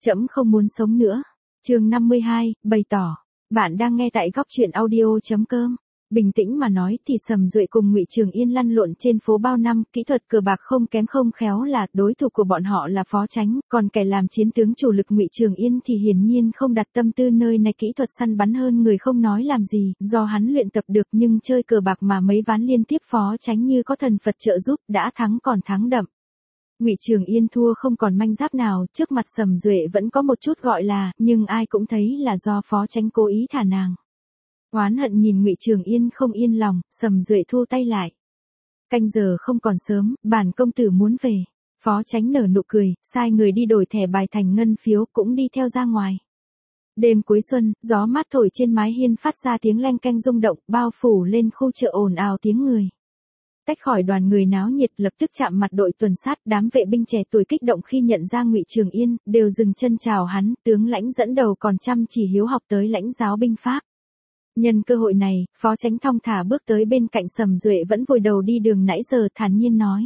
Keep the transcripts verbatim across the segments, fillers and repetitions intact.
Trẫm không muốn sống nữa. Chương năm mươi hai, bày tỏ. Bạn đang nghe tại góc truyện audio chấm com. Bình tĩnh mà nói thì Sầm Duệ cùng Ngụy Trường Yên lăn lộn trên phố bao năm, kỹ thuật cờ bạc không kém không khéo là đối thủ của bọn họ là Phó Chánh, còn kẻ làm chiến tướng chủ lực Ngụy Trường Yên thì hiển nhiên không đặt tâm tư nơi này, kỹ thuật săn bắn hơn người không nói làm gì, do hắn luyện tập được, nhưng chơi cờ bạc mà mấy ván liên tiếp Phó Chánh như có thần Phật trợ giúp, đã thắng còn thắng đậm. Ngụy Trường Yên thua không còn manh giáp nào, trước mặt Sầm Duệ vẫn có một chút gọi là, nhưng ai cũng thấy là do Phó Chánh cố ý thả nàng. Oán hận nhìn Ngụy Trường Yên không yên lòng, Sầm Duệ thu tay lại. Canh giờ không còn sớm, bản công tử muốn về. Phó Chánh nở nụ cười, sai người đi đổi thẻ bài thành ngân phiếu, cũng đi theo ra ngoài. Đêm cuối xuân, gió mát thổi trên mái hiên phát ra tiếng leng keng rung động, bao phủ lên khu chợ ồn ào tiếng người. Tách khỏi đoàn người náo nhiệt, lập tức chạm mặt đội tuần sát, đám vệ binh trẻ tuổi kích động khi nhận ra Ngụy Trường Yên, đều dừng chân chào hắn, tướng lãnh dẫn đầu còn chăm chỉ hiếu học tới lãnh giáo binh pháp. Nhân cơ hội này, Phó Chánh thong thả bước tới bên cạnh Sầm Duệ vẫn vùi đầu đi đường nãy giờ, thản nhiên nói.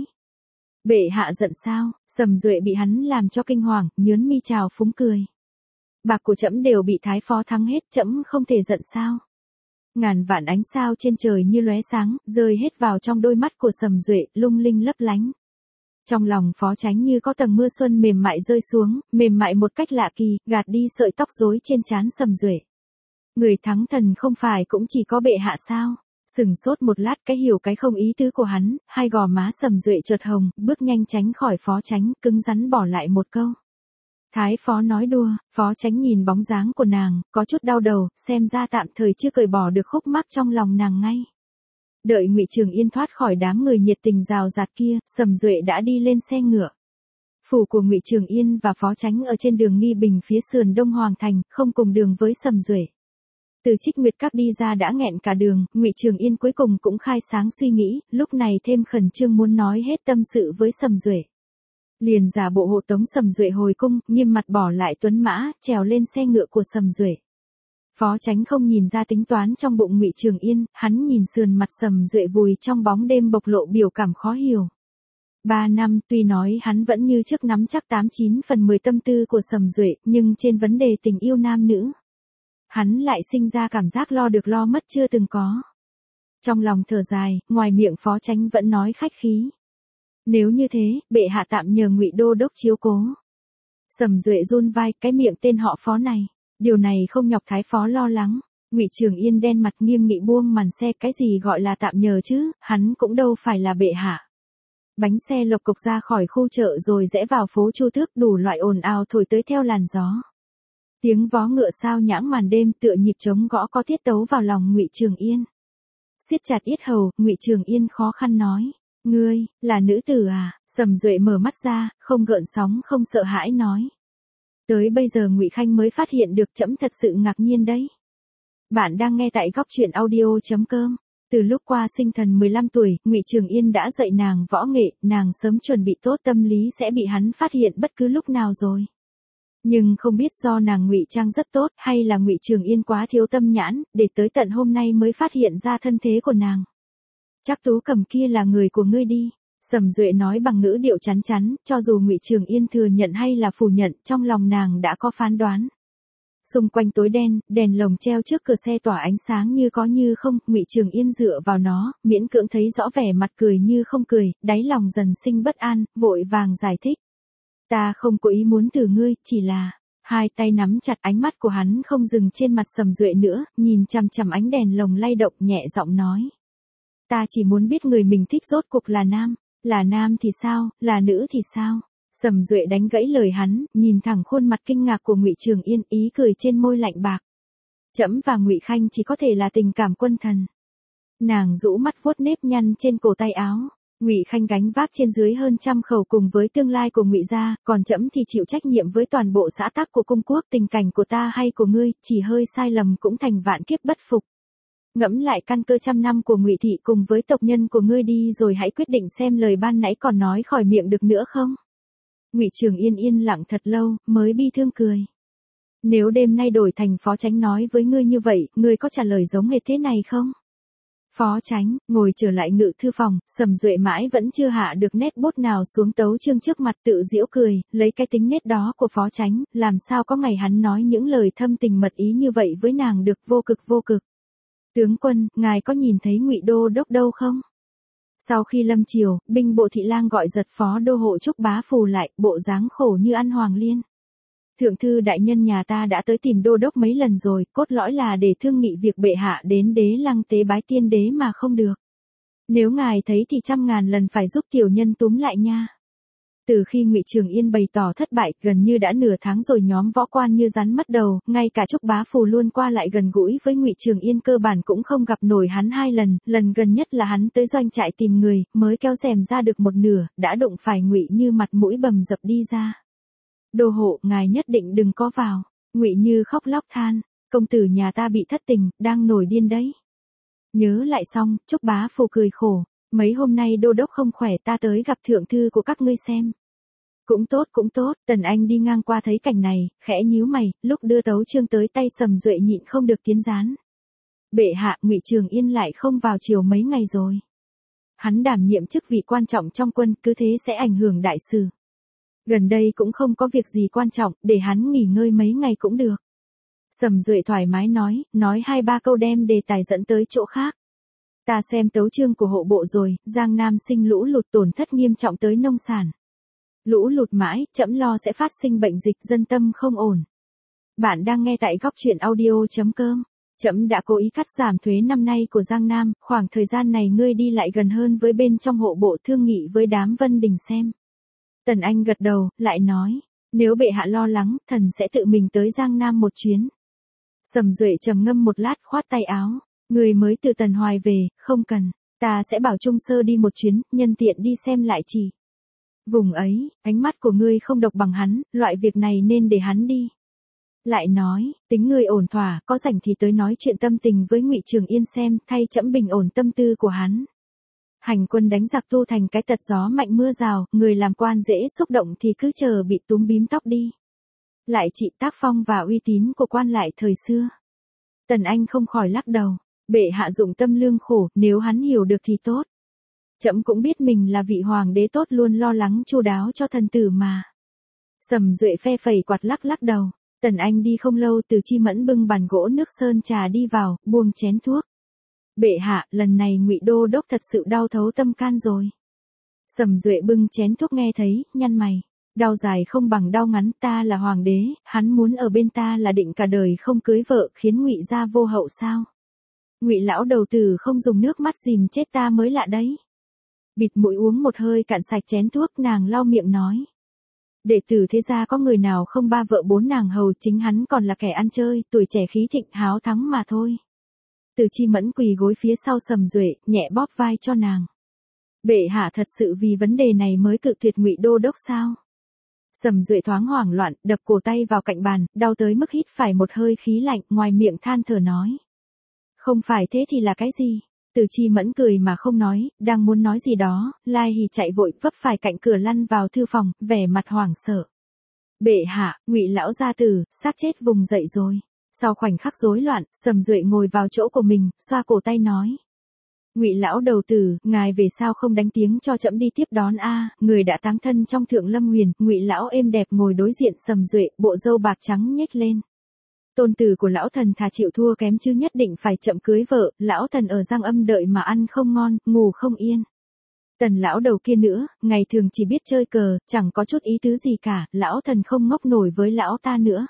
Bệ hạ giận sao? Sầm Duệ bị hắn làm cho kinh hoàng, nhớn mi chào phúng cười. Bạc của trẫm đều bị Thái Phó thắng hết, trẫm không thể giận sao? Ngàn vạn ánh sao trên trời như lóe sáng, rơi hết vào trong đôi mắt của Sầm Duệ, lung linh lấp lánh. Trong lòng Phó Chánh như có tầng mưa xuân mềm mại rơi xuống, mềm mại một cách lạ kỳ, gạt đi sợi tóc rối trên trán Sầm Duệ. Người thắng thần không phải cũng chỉ có bệ hạ sao? Sừng sốt một lát, cái hiểu cái không ý tứ của hắn, hai gò má Sầm Duệ chợt hồng, bước nhanh tránh khỏi Phó Chánh, cứng rắn bỏ lại một câu. Thái Phó nói đùa. Phó Chánh nhìn bóng dáng của nàng, có chút đau đầu, xem ra tạm thời chưa cởi bỏ được khúc mắc trong lòng nàng ngay. Đợi Ngụy Trường Yên thoát khỏi đám người nhiệt tình rào rạt kia, Sầm Duệ đã đi lên xe ngựa. Phủ của Ngụy Trường Yên và Phó Chánh ở trên đường Nghi Bình phía sườn đông Hoàng thành, không cùng đường với Sầm Duệ. Từ Trích Nguyệt Các đi ra đã nghẹn cả đường, Ngụy Trường Yên cuối cùng cũng khai sáng suy nghĩ, lúc này thêm khẩn trương muốn nói hết tâm sự với Sầm Duệ. Liền giả bộ hộ tống Sầm Duệ hồi cung, nghiêm mặt bỏ lại tuấn mã, trèo lên xe ngựa của Sầm Duệ. Phó Chánh không nhìn ra tính toán trong bụng Ngụy Trường Yên, hắn nhìn sườn mặt Sầm Duệ vùi trong bóng đêm bộc lộ biểu cảm khó hiểu. Ba năm, tuy nói hắn vẫn như trước nắm chắc tám chín phần mười tâm tư của Sầm Duệ, nhưng trên vấn đề tình yêu nam nữ, hắn lại sinh ra cảm giác lo được lo mất chưa từng có. Trong lòng thở dài, ngoài miệng Phó Chánh vẫn nói khách khí. Nếu như thế, bệ hạ tạm nhờ Ngụy đô đốc chiếu cố. Sầm Duệ run vai, cái miệng tên họ Phó này, điều này không nhọc Thái Phó lo lắng. Ngụy Trường Yên đen mặt nghiêm nghị buông màn xe, cái gì gọi là tạm nhờ chứ, hắn cũng đâu phải là bệ hạ. Bánh xe lộc cộc ra khỏi khu chợ rồi rẽ vào phố Chu Tước, đủ loại ồn ào thổi tới theo làn gió. Tiếng vó ngựa sao nhãng màn đêm tựa nhịp trống gõ có tiết tấu vào lòng Ngụy Trường Yên. Siết chặt yết hầu, Ngụy Trường Yên khó khăn nói. Ngươi, là nữ tử à? Sầm Duệ mở mắt ra, không gợn sóng không sợ hãi nói. Tới bây giờ Ngụy Khanh mới phát hiện được, trẫm thật sự ngạc nhiên đấy. Bạn đang nghe tại góc truyện audio chấm com. Từ lúc qua sinh thần mười lăm tuổi, Ngụy Trường Yên đã dạy nàng võ nghệ, nàng sớm chuẩn bị tốt tâm lý sẽ bị hắn phát hiện bất cứ lúc nào rồi. Nhưng không biết do nàng ngụy trang rất tốt, hay là Ngụy Trường Yên quá thiếu tâm nhãn, để tới tận hôm nay mới phát hiện ra thân thế của nàng. Chắc Tú Cầm kia là người của ngươi đi. Sầm Duệ nói bằng ngữ điệu chắn chắn, cho dù Ngụy Trường Yên thừa nhận hay là phủ nhận, trong lòng nàng đã có phán đoán. Xung quanh tối đen, đèn lồng treo trước cửa xe tỏa ánh sáng như có như không, Ngụy Trường Yên dựa vào nó, miễn cưỡng thấy rõ vẻ mặt cười như không cười, đáy lòng dần sinh bất an, vội vàng giải thích. Ta không có ý muốn thử ngươi, chỉ là. Hai tay nắm chặt, ánh mắt của hắn không dừng trên mặt Sầm Duệ nữa, nhìn chằm chằm ánh đèn lồng lay động, nhẹ giọng nói. Ta chỉ muốn biết người mình thích rốt cuộc là nam, là nam thì sao, là nữ thì sao? Sầm Duệ đánh gãy lời hắn, nhìn thẳng khuôn mặt kinh ngạc của Ngụy Trường Yên, ý cười trên môi lạnh bạc. Trẫm và Ngụy Khanh chỉ có thể là tình cảm quân thần. Nàng rũ mắt vuốt nếp nhăn trên cổ tay áo. Ngụy Khanh gánh vác trên dưới hơn trăm khẩu cùng với tương lai của Ngụy gia, còn trẫm thì chịu trách nhiệm với toàn bộ xã tắc của cung quốc, tình cảnh của ta hay của ngươi, chỉ hơi sai lầm cũng thành vạn kiếp bất phục. Ngẫm lại căn cơ trăm năm của Ngụy thị cùng với tộc nhân của ngươi đi rồi hãy quyết định xem lời ban nãy còn nói khỏi miệng được nữa không? Ngụy Trường Yên yên lặng thật lâu, mới bi thương cười. Nếu đêm nay đổi thành Phó Chánh nói với ngươi như vậy, ngươi có trả lời giống hệt thế này không? Phó Chánh, ngồi trở lại ngự thư phòng, Sầm Duệ mãi vẫn chưa hạ được nét bút nào xuống tấu chương trước mặt tự giễu cười, lấy cái tính nết đó của Phó Chánh, làm sao có ngày hắn nói những lời thâm tình mật ý như vậy với nàng được, vô cực vô cực. Tướng quân, ngài có nhìn thấy Ngụy Đô đốc đâu không? Sau khi lâm triều, binh bộ thị lang gọi giật phó đô hộ Trúc Bá Phù lại, bộ dáng khổ như ăn hoàng liên. Thượng thư đại nhân nhà ta đã tới tìm đô đốc mấy lần rồi, cốt lõi là để thương nghị việc bệ hạ đến đế lăng tế bái tiên đế mà không được. Nếu ngài thấy thì trăm ngàn lần phải giúp tiểu nhân túm lại nha. Từ khi Ngụy Trường Yên bày tỏ thất bại, gần như đã nửa tháng rồi nhóm võ quan như rắn mất đầu, ngay cả Trúc Bá Phù luôn qua lại gần gũi với Ngụy Trường Yên cơ bản cũng không gặp nổi hắn hai lần, lần gần nhất là hắn tới doanh trại tìm người, mới kéo rèm ra được một nửa, đã đụng phải Ngụy Như mặt mũi bầm dập đi ra. Đô hộ, ngài nhất định đừng có vào. Ngụy Như khóc lóc than, công tử nhà ta bị thất tình, đang nổi điên đấy. Nhớ lại xong, Trúc Bá Phù cười khổ, mấy hôm nay đô đốc không khỏe, ta tới gặp thượng thư của các ngươi xem. Cũng tốt cũng tốt, Tần Anh đi ngang qua thấy cảnh này, khẽ nhíu mày, lúc đưa tấu chương tới tay Sầm Duệ nhịn không được tiến gián. Bệ hạ, Ngụy Trường Yên lại không vào triều mấy ngày rồi. Hắn đảm nhiệm chức vị quan trọng trong quân, cứ thế sẽ ảnh hưởng đại sự. Gần đây cũng không có việc gì quan trọng, để hắn nghỉ ngơi mấy ngày cũng được. Sầm Duệ thoải mái nói, nói hai ba câu đem đề tài dẫn tới chỗ khác. Ta xem tấu chương của hộ bộ rồi, Giang Nam sinh lũ lụt tổn thất nghiêm trọng tới nông sản. Lũ lụt mãi, trẫm lo sẽ phát sinh bệnh dịch, dân tâm không ổn. Bạn đang nghe tại góc truyện audio chấm com. Trẫm đã cố ý cắt giảm thuế năm nay của Giang Nam, khoảng thời gian này ngươi đi lại gần hơn với bên trong hộ bộ thương nghị với đám Vân Đình xem. Tần Anh gật đầu, lại nói, nếu bệ hạ lo lắng, thần sẽ tự mình tới Giang Nam một chuyến. Sầm Duệ trầm ngâm một lát khoát tay áo, người mới từ Tần Hoài về, không cần, ta sẽ bảo Trung Sơ đi một chuyến, nhân tiện đi xem lại chỉ. Vùng ấy, ánh mắt của ngươi không độc bằng hắn, loại việc này nên để hắn đi. Lại nói, tính ngươi ổn thỏa, có rảnh thì tới nói chuyện tâm tình với Ngụy Trường Yên xem, thay trẫm bình ổn tâm tư của hắn. Hành quân đánh giặc tu thành cái tật gió mạnh mưa rào, người làm quan dễ xúc động thì cứ chờ bị túm bím tóc đi. Lại trị tác phong và uy tín của quan lại thời xưa. Tần Anh không khỏi lắc đầu, bệ hạ dụng tâm lương khổ, nếu hắn hiểu được thì tốt. Trẫm cũng biết mình là vị hoàng đế tốt, luôn lo lắng chu đáo cho thần tử mà. Sầm Duệ phe phẩy quạt lắc lắc đầu. Tần Anh đi không lâu, Từ Chi Mẫn bưng bàn gỗ nước sơn trà đi vào, buông chén thuốc. Bệ hạ, lần này Ngụy Đô đốc thật sự đau thấu tâm can rồi. Sầm Duệ bưng chén thuốc nghe thấy, nhăn mày. Đau dài không bằng đau ngắn, ta là hoàng đế, hắn muốn ở bên ta là định cả đời không cưới vợ, khiến Ngụy gia vô hậu sao? Ngụy lão đầu tử không dùng nước mắt dìm chết ta mới lạ đấy. Bịt mũi uống một hơi cạn sạch chén thuốc, nàng lau miệng nói. Đệ tử thế gia có người nào không ba vợ bốn nàng hầu, chính hắn còn là kẻ ăn chơi, tuổi trẻ khí thịnh háo thắng mà thôi. Từ Chi Mẫn quỳ gối phía sau Sầm Duệ, nhẹ bóp vai cho nàng. Bệ hạ thật sự vì vấn đề này mới cự tuyệt Ngụy Đô đốc sao? Sầm Duệ thoáng hoảng loạn, đập cổ tay vào cạnh bàn, đau tới mức hít phải một hơi khí lạnh, ngoài miệng than thở nói. Không phải thế thì là cái gì? Từ Chi Mẫn cười mà không nói, đang muốn nói gì đó, Lai Hỉ chạy vội vấp phải cạnh cửa lăn vào thư phòng, vẻ mặt hoảng sợ. Bệ hạ, Ngụy lão gia tử, xác chết vùng dậy rồi. Sau khoảnh khắc rối loạn, Sầm Duệ ngồi vào chỗ của mình, xoa cổ tay nói. Ngụy lão đầu tử, ngài về sao không đánh tiếng cho trẫm đi tiếp đón a? Người đã táng thân trong Thượng Lâm Huyền. Ngụy lão êm đẹp ngồi đối diện Sầm Duệ, bộ râu bạc trắng nhếch lên. Tôn tử của lão thần thà chịu thua kém chứ nhất định phải chậm cưới vợ, lão thần ở Giang Âm đợi mà ăn không ngon, ngủ không yên. Tần lão đầu kia nữa, ngày thường chỉ biết chơi cờ, chẳng có chút ý tứ gì cả, lão thần không ngốc nổi với lão ta nữa.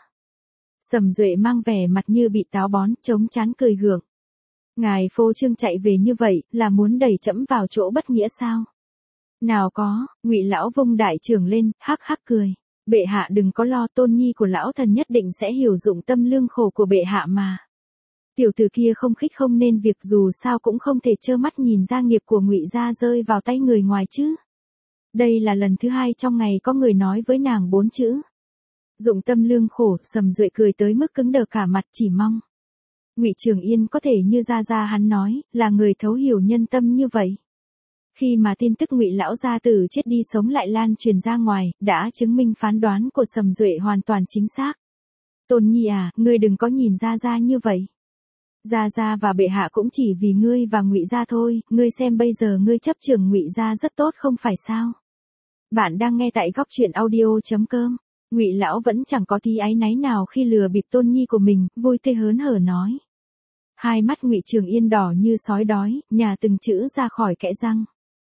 Sầm Duệ mang vẻ mặt như bị táo bón, chống chán cười gượng. Ngài phô trương chạy về như vậy, là muốn đẩy trẫm vào chỗ bất nghĩa sao? Nào có, Ngụy lão vung đại trưởng lên, hắc hắc cười. Bệ hạ đừng có lo, tôn nhi của lão thần nhất định sẽ hiểu dụng tâm lương khổ của bệ hạ mà. Tiểu tử kia không khích không nên việc, dù sao cũng không thể trơ mắt nhìn gia nghiệp của Ngụy gia rơi vào tay người ngoài chứ. Đây là lần thứ hai trong ngày có người nói với nàng bốn chữ. Dụng tâm lương khổ, Sầm Duệ cười tới mức cứng đờ cả mặt, chỉ mong Ngụy Trường Yên có thể như gia gia hắn nói, là người thấu hiểu nhân tâm như vậy. Khi mà tin tức Ngụy lão gia tử chết đi sống lại lan truyền ra ngoài, đã chứng minh phán đoán của Sầm Duệ hoàn toàn chính xác. Tôn nhi à, ngươi đừng có nhìn gia gia như vậy. Gia Gia và bệ hạ cũng chỉ vì ngươi và Ngụy gia thôi, ngươi xem bây giờ ngươi chấp trưởng Ngụy gia rất tốt không phải sao? Bạn đang nghe tại góc truyện audio.com. Ngụy lão vẫn chẳng có tí áy náy nào khi lừa bịp tôn nhi của mình, vui tươi hớn hở nói. Hai mắt Ngụy Trường Yên đỏ như sói đói, nhả từng chữ ra khỏi kẽ răng.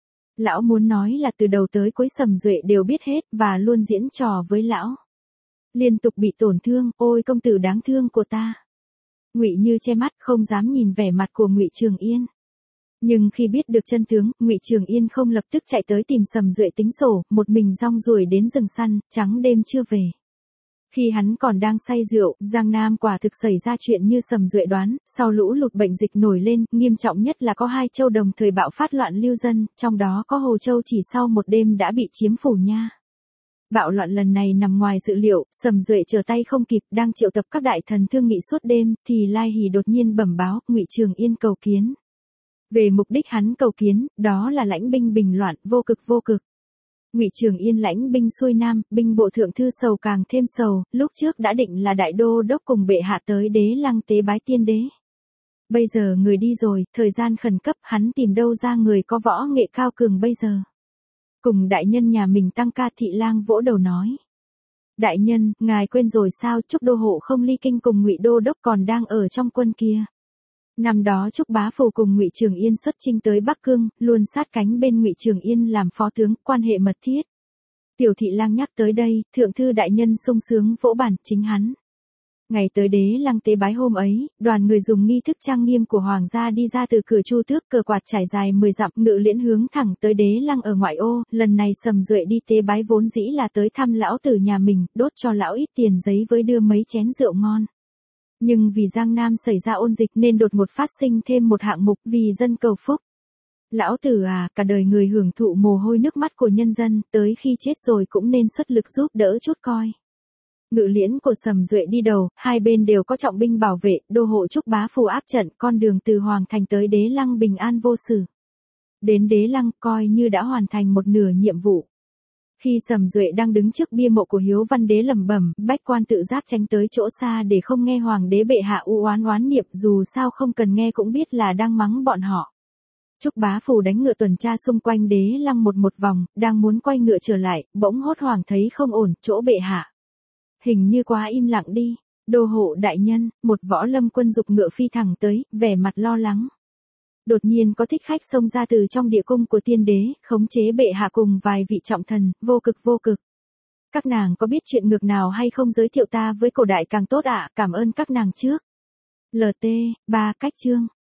Lão muốn nói là từ đầu tới cuối Sầm Duệ đều biết hết và luôn diễn trò với lão. Liên tục bị tổn thương, ôi công tử đáng thương của ta. Ngụy Như che mắt không dám nhìn vẻ mặt của Ngụy Trường Yên. Nhưng khi biết được chân tướng, Ngụy Trường Yên không lập tức chạy tới tìm Sầm Duệ tính sổ, một mình rong ruổi đến rừng săn, trắng đêm chưa về. Khi hắn còn đang say rượu, Giang Nam quả thực xảy ra chuyện như Sầm Duệ đoán, sau lũ lụt bệnh dịch nổi lên, nghiêm trọng nhất là có hai châu đồng thời bạo phát loạn lưu dân, trong đó có Hồ Châu chỉ sau một đêm đã bị chiếm phủ nha. Bạo loạn lần này nằm ngoài dự liệu, Sầm Duệ trở tay không kịp, đang triệu tập các đại thần thương nghị suốt đêm, thì Lai Hỷ đột nhiên bẩm báo, Ngụy Trường Yên cầu kiến. Về mục đích hắn cầu kiến, đó là lãnh binh bình loạn, vô cực vô cực. Ngụy Trường Yên lãnh binh xuôi nam, binh bộ thượng thư sầu càng thêm sầu, lúc trước đã định là đại đô đốc cùng bệ hạ tới Đế Lăng tế bái tiên đế. Bây giờ người đi rồi, thời gian khẩn cấp, hắn tìm đâu ra người có võ nghệ cao cường bây giờ. Cùng đại nhân nhà mình tăng ca Thị Lang vỗ đầu nói. Đại nhân, ngài quên rồi sao, Trúc đô hộ không ly kinh cùng Ngụy đô đốc còn đang ở trong quân kia. Năm đó Trúc bá phủ cùng Ngụy Trường Yên xuất chinh tới Bắc Cương, luôn sát cánh bên Ngụy Trường Yên làm phó tướng, quan hệ mật thiết. Tiểu Thị Lang nhắc tới đây, thượng thư đại nhân sung sướng vỗ bản, chính hắn. Ngày tới Đế Lăng tế bái hôm ấy, đoàn người dùng nghi thức trang nghiêm của hoàng gia đi ra từ cửa Chu Tước, cờ quạt trải dài mười dặm, ngự liễn hướng thẳng tới Đế Lăng ở ngoại ô, lần này Sầm Duệ đi tế bái vốn dĩ là tới thăm lão tử nhà mình, đốt cho lão ít tiền giấy với đưa mấy chén rượu ngon. Nhưng vì Giang Nam xảy ra ôn dịch nên đột ngột phát sinh thêm một hạng mục vì dân cầu phúc. Lão tử à, cả đời người hưởng thụ mồ hôi nước mắt của nhân dân, tới khi chết rồi cũng nên xuất lực giúp đỡ chút coi. Ngự liễn của Sầm Duệ đi đầu, hai bên đều có trọng binh bảo vệ, đô hộ Trúc bá phủ áp trận, con đường từ Hoàng Thành tới Đế Lăng bình an vô sự. Đến Đế Lăng coi như đã hoàn thành một nửa nhiệm vụ. Khi Sầm Duệ đang đứng trước bia mộ của Hiếu Văn Đế lẩm bẩm, bách quan tự giác tránh tới chỗ xa để không nghe hoàng đế bệ hạ u oán oán niệm, dù sao không cần nghe cũng biết là đang mắng bọn họ. Trúc bá phủ đánh ngựa tuần tra xung quanh Đế Lăng một một vòng, đang muốn quay ngựa trở lại, bỗng hốt hoảng thấy không ổn, chỗ bệ hạ. Hình như quá im lặng đi. Đô hộ đại nhân, một võ lâm quân dục ngựa phi thẳng tới, vẻ mặt lo lắng. Đột nhiên có thích khách xông ra từ trong địa cung của tiên đế, khống chế bệ hạ cùng vài vị trọng thần, vô cực vô cực. Các nàng có biết chuyện ngược nào hay không giới thiệu ta với cổ đại càng tốt ạ, cảm ơn các nàng trước. lờ tê, ba cách chương.